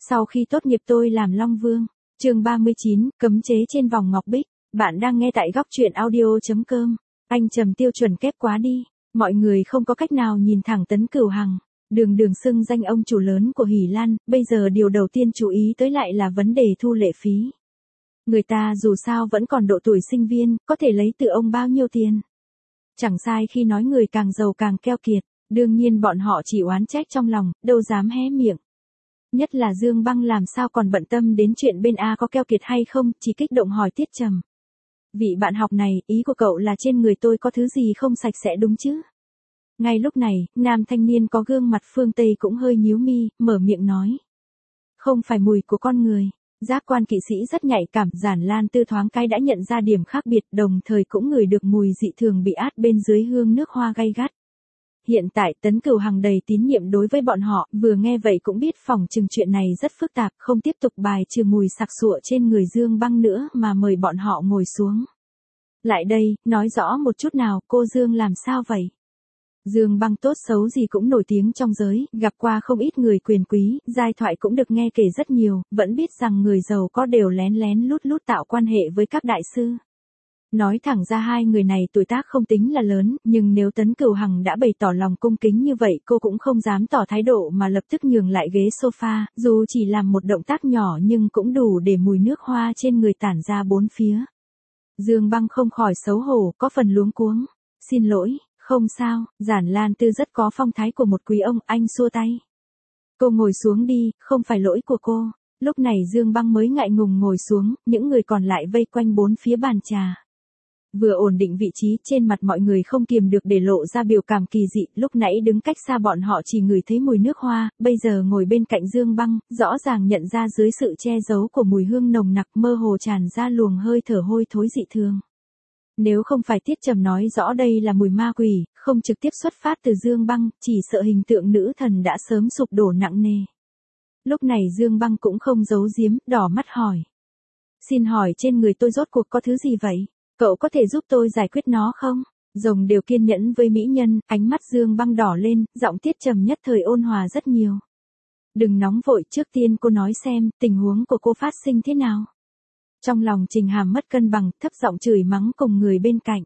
Sau khi tốt nghiệp tôi làm Long Vương. Chương 39, cấm chế trên vòng ngọc bích. Bạn đang nghe tại góc truyện audio.com. Anh Trầm tiêu chuẩn kép quá đi. Mọi người không có cách nào nhìn thẳng Tấn Cửu Hằng. Đường đường xưng danh ông chủ lớn của Hỉ Lan, bây giờ điều đầu tiên chú ý tới lại là vấn đề thu lệ phí. Người ta dù sao vẫn còn độ tuổi sinh viên, có thể lấy từ ông bao nhiêu tiền. Chẳng sai khi nói người càng giàu càng keo kiệt, đương nhiên bọn họ chỉ oán trách trong lòng, đâu dám hé miệng. Nhất là Dương Băng làm sao còn bận tâm đến chuyện bên A có keo kiệt hay không, chỉ kích động hỏi Tiết Trầm. Vị bạn học này, ý của cậu là trên người tôi có thứ gì không sạch sẽ đúng chứ? Ngay lúc này, nam thanh niên có gương mặt phương Tây cũng hơi nhíu mi, mở miệng nói. Không phải mùi của con người. Giác quan kỵ sĩ rất nhạy cảm, Giản Lan Tư thoáng cái đã nhận ra điểm khác biệt, đồng thời cũng ngửi được mùi dị thường bị át bên dưới hương nước hoa gay gắt. Hiện tại Tấn Cửu Hằng đầy tín nhiệm đối với bọn họ, vừa nghe vậy cũng biết phỏng chừng chuyện này rất phức tạp, không tiếp tục bài trừ mùi sặc sụa trên người Dương Băng nữa mà mời bọn họ ngồi xuống. Lại đây, nói rõ một chút nào, cô Dương làm sao vậy? Dương Băng tốt xấu gì cũng nổi tiếng trong giới, gặp qua không ít người quyền quý, giai thoại cũng được nghe kể rất nhiều, vẫn biết rằng người giàu có đều lén lén lút lút tạo quan hệ với các đại sư. Nói thẳng ra hai người này tuổi tác không tính là lớn, nhưng nếu Tấn Cửu Hằng đã bày tỏ lòng cung kính như vậy cô cũng không dám tỏ thái độ mà lập tức nhường lại ghế sofa, dù chỉ làm một động tác nhỏ nhưng cũng đủ để mùi nước hoa trên người tản ra bốn phía. Dương Băng không khỏi xấu hổ, có phần luống cuống. Xin lỗi, không sao, Giản Lan Tư rất có phong thái của một quý ông, anh xua tay. Cô ngồi xuống đi, không phải lỗi của cô. Lúc này Dương Băng mới ngại ngùng ngồi xuống, những người còn lại vây quanh bốn phía bàn trà. Vừa ổn định vị trí, trên mặt mọi người không kiềm được để lộ ra biểu cảm kỳ dị, lúc nãy đứng cách xa bọn họ chỉ ngửi thấy mùi nước hoa, bây giờ ngồi bên cạnh Dương Băng, rõ ràng nhận ra dưới sự che giấu của mùi hương nồng nặc mơ hồ tràn ra luồng hơi thở hôi thối dị thường. Nếu không phải Tiết Trầm nói rõ đây là mùi ma quỷ, không trực tiếp xuất phát từ Dương Băng, chỉ sợ hình tượng nữ thần đã sớm sụp đổ nặng nề. Lúc này Dương Băng cũng không giấu giếm, đỏ mắt hỏi. Xin hỏi trên người tôi rốt cuộc có thứ gì vậy? Cậu có thể giúp tôi giải quyết nó không? Rồng đều kiên nhẫn với mỹ nhân, ánh mắt Dương Băng đỏ lên, giọng Tiết Trầm nhất thời ôn hòa rất nhiều. Đừng nóng vội, trước tiên cô nói xem, tình huống của cô phát sinh thế nào? Trong lòng Trình Hàm mất cân bằng, thấp giọng chửi mắng cùng người bên cạnh.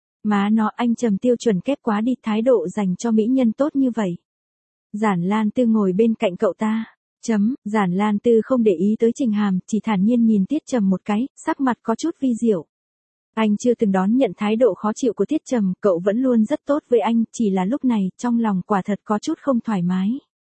Má nó, anh Trầm tiêu chuẩn kép quá đi, thái độ dành cho mỹ nhân tốt như vậy. Giản Lan Tư ngồi bên cạnh cậu ta. Giản Lan Tư không để ý tới Trình Hàm, chỉ thản nhiên nhìn Tiết Trầm một cái, sắc mặt có chút vi diệu. Anh chưa từng đón nhận thái độ khó chịu của Tiết Trầm, cậu vẫn luôn rất tốt với anh, chỉ là lúc này, trong lòng quả thật có chút không thoải mái.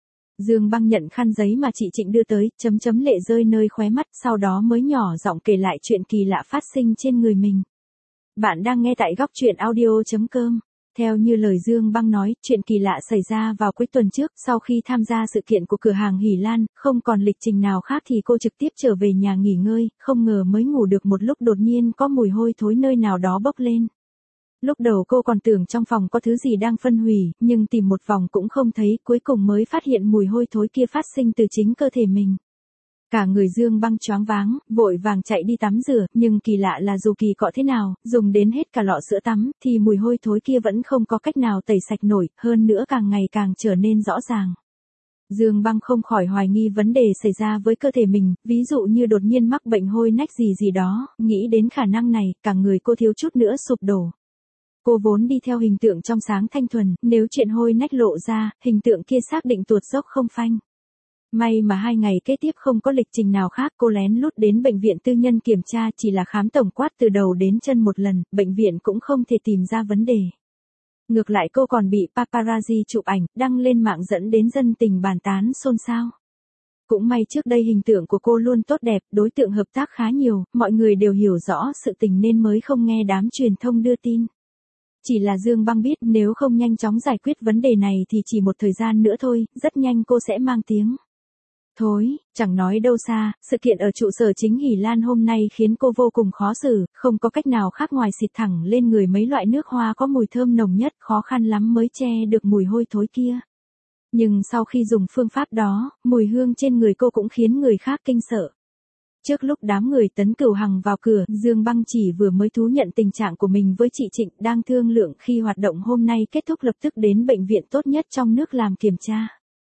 Dương Băng nhận khăn giấy mà chị Trịnh đưa tới, lệ rơi nơi khóe mắt, sau đó mới nhỏ giọng kể lại chuyện kỳ lạ phát sinh trên người mình. Bạn đang nghe tại góc truyện audio.com. Theo như lời Dương Băng nói, chuyện kỳ lạ xảy ra vào cuối tuần trước, sau khi tham gia sự kiện của cửa hàng Hỉ Lan, không còn lịch trình nào khác thì cô trực tiếp trở về nhà nghỉ ngơi, không ngờ mới ngủ được một lúc đột nhiên có mùi hôi thối nơi nào đó bốc lên. Lúc đầu cô còn tưởng trong phòng có thứ gì đang phân hủy, nhưng tìm một vòng cũng không thấy, cuối cùng mới phát hiện mùi hôi thối kia phát sinh từ chính cơ thể mình. Cả người Dương Băng choáng váng, vội vàng chạy đi tắm rửa, nhưng kỳ lạ là dù kỳ cọ thế nào, dùng đến hết cả lọ sữa tắm, thì mùi hôi thối kia vẫn không có cách nào tẩy sạch nổi, hơn nữa càng ngày càng trở nên rõ ràng. Dương Băng không khỏi hoài nghi vấn đề xảy ra với cơ thể mình, ví dụ như đột nhiên mắc bệnh hôi nách gì đó, nghĩ đến khả năng này, cả người cô thiếu chút nữa sụp đổ. Cô vốn đi theo hình tượng trong sáng thanh thuần, nếu chuyện hôi nách lộ ra, hình tượng kia xác định tuột dốc không phanh. May mà 2 ngày kế tiếp không có lịch trình nào khác, cô lén lút đến bệnh viện tư nhân kiểm tra, chỉ là khám tổng quát từ đầu đến chân một lần, bệnh viện cũng không thể tìm ra vấn đề. Ngược lại cô còn bị paparazzi chụp ảnh, đăng lên mạng dẫn đến dân tình bàn tán xôn xao. Cũng may trước đây hình tượng của cô luôn tốt đẹp, đối tượng hợp tác khá nhiều, mọi người đều hiểu rõ sự tình nên mới không nghe đám truyền thông đưa tin. Chỉ là Dương Băng biết nếu không nhanh chóng giải quyết vấn đề này thì chỉ một thời gian nữa thôi, rất nhanh cô sẽ mang tiếng. Thôi, chẳng nói đâu xa, sự kiện ở trụ sở chính Hỉ Lan hôm nay khiến cô vô cùng khó xử, không có cách nào khác ngoài xịt thẳng lên người mấy loại nước hoa có mùi thơm nồng nhất, khó khăn lắm mới che được mùi hôi thối kia. Nhưng sau khi dùng phương pháp đó, mùi hương trên người cô cũng khiến người khác kinh sợ. Trước lúc đám người Tấn Cửu Hằng vào cửa, Dương Băng chỉ vừa mới thú nhận tình trạng của mình với chị Trịnh, đang thương lượng khi hoạt động hôm nay kết thúc lập tức đến bệnh viện tốt nhất trong nước làm kiểm tra.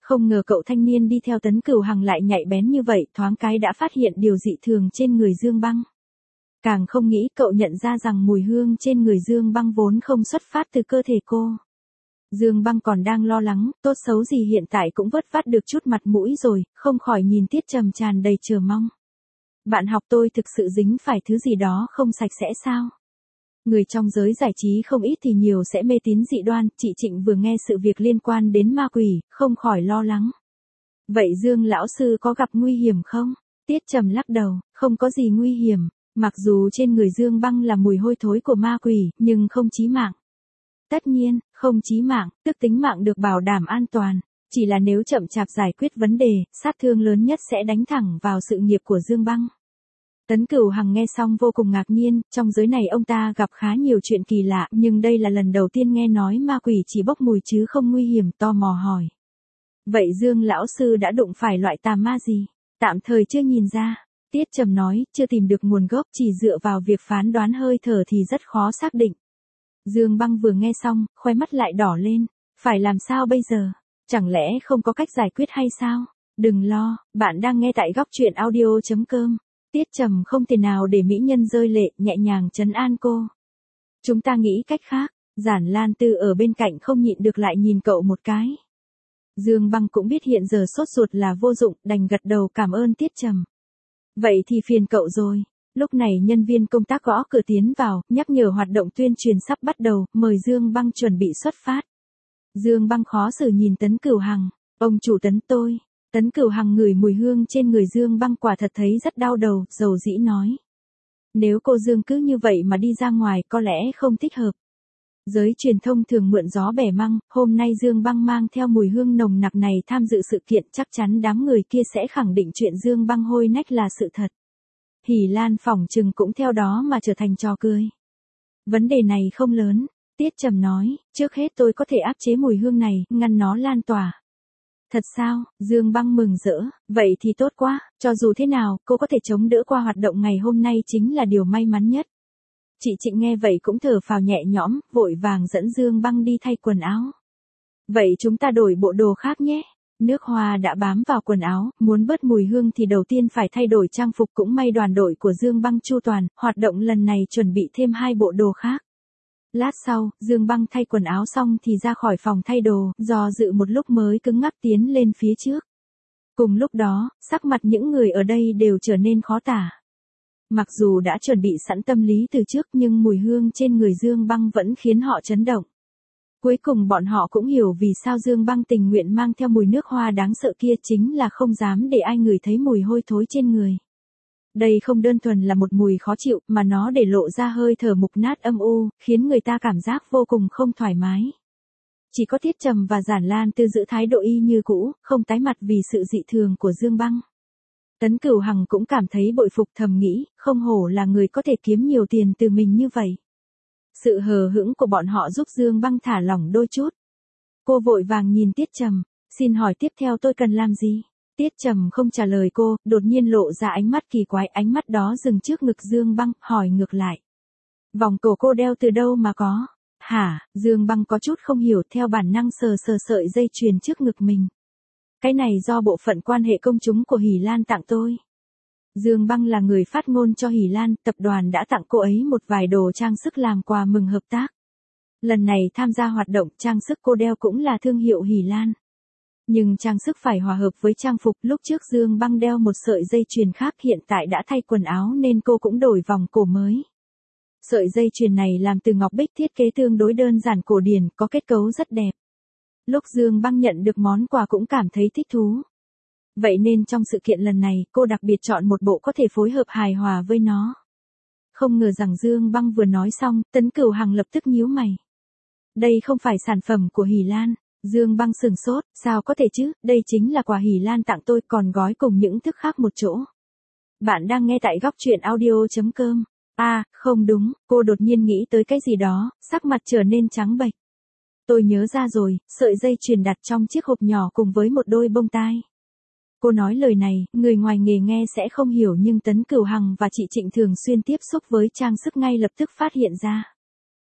Không ngờ cậu thanh niên đi theo Tấn Cửu Hằng lại nhạy bén như vậy, thoáng cái đã phát hiện điều dị thường trên người Dương Băng. Càng không nghĩ cậu nhận ra rằng mùi hương trên người Dương Băng vốn không xuất phát từ cơ thể cô. Dương Băng còn đang lo lắng, tốt xấu gì hiện tại cũng vớt vát được chút mặt mũi rồi, không khỏi nhìn Tiết Trầm tràn đầy chờ mong. Bạn học tôi thực sự dính phải thứ gì đó không sạch sẽ sao? Người trong giới giải trí không ít thì nhiều sẽ mê tín dị đoan, chị Trịnh vừa nghe sự việc liên quan đến ma quỷ, không khỏi lo lắng. Vậy Dương lão sư có gặp nguy hiểm không? Tiết Trầm lắc đầu, không có gì nguy hiểm, mặc dù trên người Dương Băng là mùi hôi thối của ma quỷ, nhưng không chí mạng. Tất nhiên, không chí mạng, tức tính mạng được bảo đảm an toàn, chỉ là nếu chậm chạp giải quyết vấn đề, sát thương lớn nhất sẽ đánh thẳng vào sự nghiệp của Dương Băng. Tấn Cửu Hằng nghe xong vô cùng ngạc nhiên, trong giới này ông ta gặp khá nhiều chuyện kỳ lạ, nhưng đây là lần đầu tiên nghe nói ma quỷ chỉ bốc mùi chứ không nguy hiểm, tò mò hỏi. Vậy Dương lão sư đã đụng phải loại tà ma gì? Tạm thời chưa nhìn ra. Tiết Trầm nói, chưa tìm được nguồn gốc, chỉ dựa vào việc phán đoán hơi thở thì rất khó xác định. Dương Băng vừa nghe xong, khóe mắt lại đỏ lên. Phải làm sao bây giờ? Chẳng lẽ không có cách giải quyết hay sao? Đừng lo, bạn đang nghe tại góc truyện audio.com. Tiết Trầm không thể nào để mỹ nhân rơi lệ, nhẹ nhàng trấn an cô. Chúng ta nghĩ cách khác. Giản Lan Tư ở bên cạnh không nhịn được lại nhìn cậu một cái. Dương Băng cũng biết hiện giờ sốt ruột là vô dụng, đành gật đầu cảm ơn Tiết Trầm. Vậy thì phiền cậu rồi. Lúc này nhân viên công tác gõ cửa tiến vào, nhắc nhở hoạt động tuyên truyền sắp bắt đầu, mời Dương Băng chuẩn bị xuất phát. Dương Băng khó xử nhìn Tấn Cửu Hằng. Ông chủ Tấn tôi. Tấn Cửu Hằng ngửi mùi hương trên người Dương Băng quả thật thấy rất đau đầu, dầu dĩ nói. Nếu cô Dương cứ như vậy mà đi ra ngoài có lẽ không thích hợp. Giới truyền thông thường mượn gió bẻ măng, hôm nay Dương Băng mang theo mùi hương nồng nặc này tham dự sự kiện, chắc chắn đám người kia sẽ khẳng định chuyện Dương Băng hôi nách là sự thật. Hỷ Lan phỏng chừng cũng theo đó mà trở thành trò cười. Vấn đề này không lớn, Tiết Trầm nói, trước hết tôi có thể áp chế mùi hương này, ngăn nó lan tỏa. Thật sao? Dương Băng mừng rỡ, vậy thì tốt quá, cho dù thế nào, cô có thể chống đỡ qua hoạt động ngày hôm nay chính là điều may mắn nhất. Chị Trịnh nghe vậy cũng thở phào nhẹ nhõm, vội vàng dẫn Dương Băng đi thay quần áo. Vậy chúng ta đổi bộ đồ khác nhé. Nước hoa đã bám vào quần áo, muốn bớt mùi hương thì đầu tiên phải thay đổi trang phục, cũng may đoàn đội của Dương Băng chu toàn, hoạt động lần này chuẩn bị thêm 2 bộ đồ khác. Lát sau, Dương Băng thay quần áo xong thì ra khỏi phòng thay đồ, do dự một lúc mới cứng ngắc tiến lên phía trước. Cùng lúc đó, sắc mặt những người ở đây đều trở nên khó tả. Mặc dù đã chuẩn bị sẵn tâm lý từ trước nhưng mùi hương trên người Dương Băng vẫn khiến họ chấn động. Cuối cùng bọn họ cũng hiểu vì sao Dương Băng tình nguyện mang theo mùi nước hoa đáng sợ kia, chính là không dám để ai ngửi thấy mùi hôi thối trên người. Đây không đơn thuần là một mùi khó chịu mà nó để lộ ra hơi thở mục nát âm u, khiến người ta cảm giác vô cùng không thoải mái. Chỉ có Tiết Trầm và Giản Lan Tư giữ thái độ y như cũ, không tái mặt vì sự dị thường của Dương Băng. Tấn Cửu Hằng cũng cảm thấy bội phục, thầm nghĩ, không hổ là người có thể kiếm nhiều tiền từ mình như vậy. Sự hờ hững của bọn họ giúp Dương Băng thả lỏng đôi chút. Cô vội vàng nhìn Tiết Trầm, xin hỏi tiếp theo tôi cần làm gì? Tiết Trầm không trả lời cô, đột nhiên lộ ra ánh mắt kỳ quái, ánh mắt đó dừng trước ngực Dương Băng, hỏi ngược lại. Vòng cổ cô đeo từ đâu mà có? Hả? Dương Băng có chút không hiểu, theo bản năng sờ sợi dây chuyền trước ngực mình. Cái này do bộ phận quan hệ công chúng của Hỷ Lan tặng tôi. Dương Băng là người phát ngôn cho Hỷ Lan, tập đoàn đã tặng cô ấy một vài đồ trang sức làm quà mừng hợp tác. Lần này tham gia hoạt động, trang sức cô đeo cũng là thương hiệu Hỷ Lan. Nhưng trang sức phải hòa hợp với trang phục, lúc trước Dương Băng đeo một sợi dây chuyền khác, hiện tại đã thay quần áo nên cô cũng đổi vòng cổ mới. Sợi dây chuyền này làm từ ngọc bích, thiết kế tương đối đơn giản cổ điển, có kết cấu rất đẹp. Lúc Dương Băng nhận được món quà cũng cảm thấy thích thú. Vậy nên trong sự kiện lần này, cô đặc biệt chọn một bộ có thể phối hợp hài hòa với nó. Không ngờ rằng Dương Băng vừa nói xong, Tấn Cửu Hằng lập tức nhíu mày. Đây không phải sản phẩm của Hỷ Lan. Dương Băng sừng sốt, sao có thể chứ, đây chính là quà Hỷ Lan tặng tôi, còn gói cùng những thức khác một chỗ. Bạn đang nghe tại góc truyện audio.com. À, không đúng, cô đột nhiên nghĩ tới cái gì đó, sắc mặt trở nên trắng bệch. Tôi nhớ ra rồi, sợi dây chuyền đặt trong chiếc hộp nhỏ cùng với một đôi bông tai. Cô nói lời này, người ngoài nghề nghe sẽ không hiểu nhưng Tấn Cửu Hằng và chị Trịnh thường xuyên tiếp xúc với trang sức ngay lập tức phát hiện ra.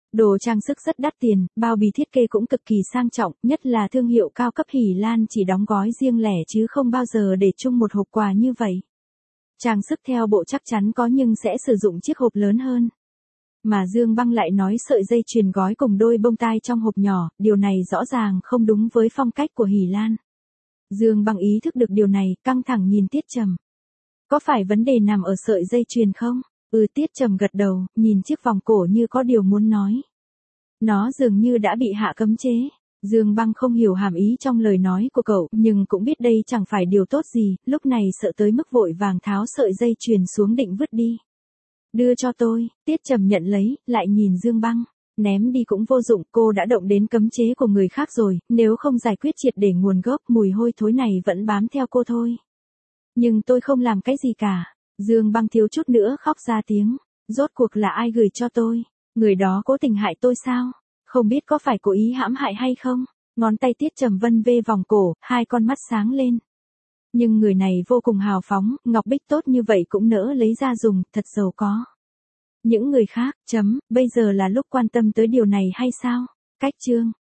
Đồ trang sức rất đắt tiền, bao bì thiết kế cũng cực kỳ sang trọng, nhất là thương hiệu cao cấp Hỷ Lan chỉ đóng gói riêng lẻ chứ không bao giờ để chung một hộp quà như vậy. Trang sức theo bộ chắc chắn có nhưng sẽ sử dụng chiếc hộp lớn hơn. Mà Dương Băng lại nói sợi dây chuyền gói cùng đôi bông tai trong hộp nhỏ, điều này rõ ràng không đúng với phong cách của Hỷ Lan. Dương Băng ý thức được điều này, căng thẳng nhìn Tiết Trầm. Có phải vấn đề nằm ở sợi dây chuyền không? Tiết Trầm gật đầu, nhìn chiếc vòng cổ như có điều muốn nói. Nó dường như đã bị hạ cấm chế. Dương Băng không hiểu hàm ý trong lời nói của cậu, nhưng cũng biết đây chẳng phải điều tốt gì, lúc này sợ tới mức vội vàng tháo sợi dây chuyền xuống định vứt đi. Đưa cho tôi, Tiết Trầm nhận lấy, lại nhìn Dương Băng. Ném đi cũng vô dụng, cô đã động đến cấm chế của người khác rồi, nếu không giải quyết triệt để nguồn gốc, mùi hôi thối này vẫn bám theo cô thôi. Nhưng tôi không làm cái gì cả. Dương Băng thiếu chút nữa khóc ra tiếng. Rốt cuộc là ai gửi cho tôi? Người đó cố tình hại tôi sao? Không biết có phải cố ý hãm hại hay không? Ngón tay Tiết Trầm vân vê vòng cổ, hai con mắt sáng lên. Nhưng người này vô cùng hào phóng, ngọc bích tốt như vậy cũng nỡ lấy ra dùng, thật giàu có. Những người khác, bây giờ là lúc quan tâm tới điều này hay sao? Cách chương.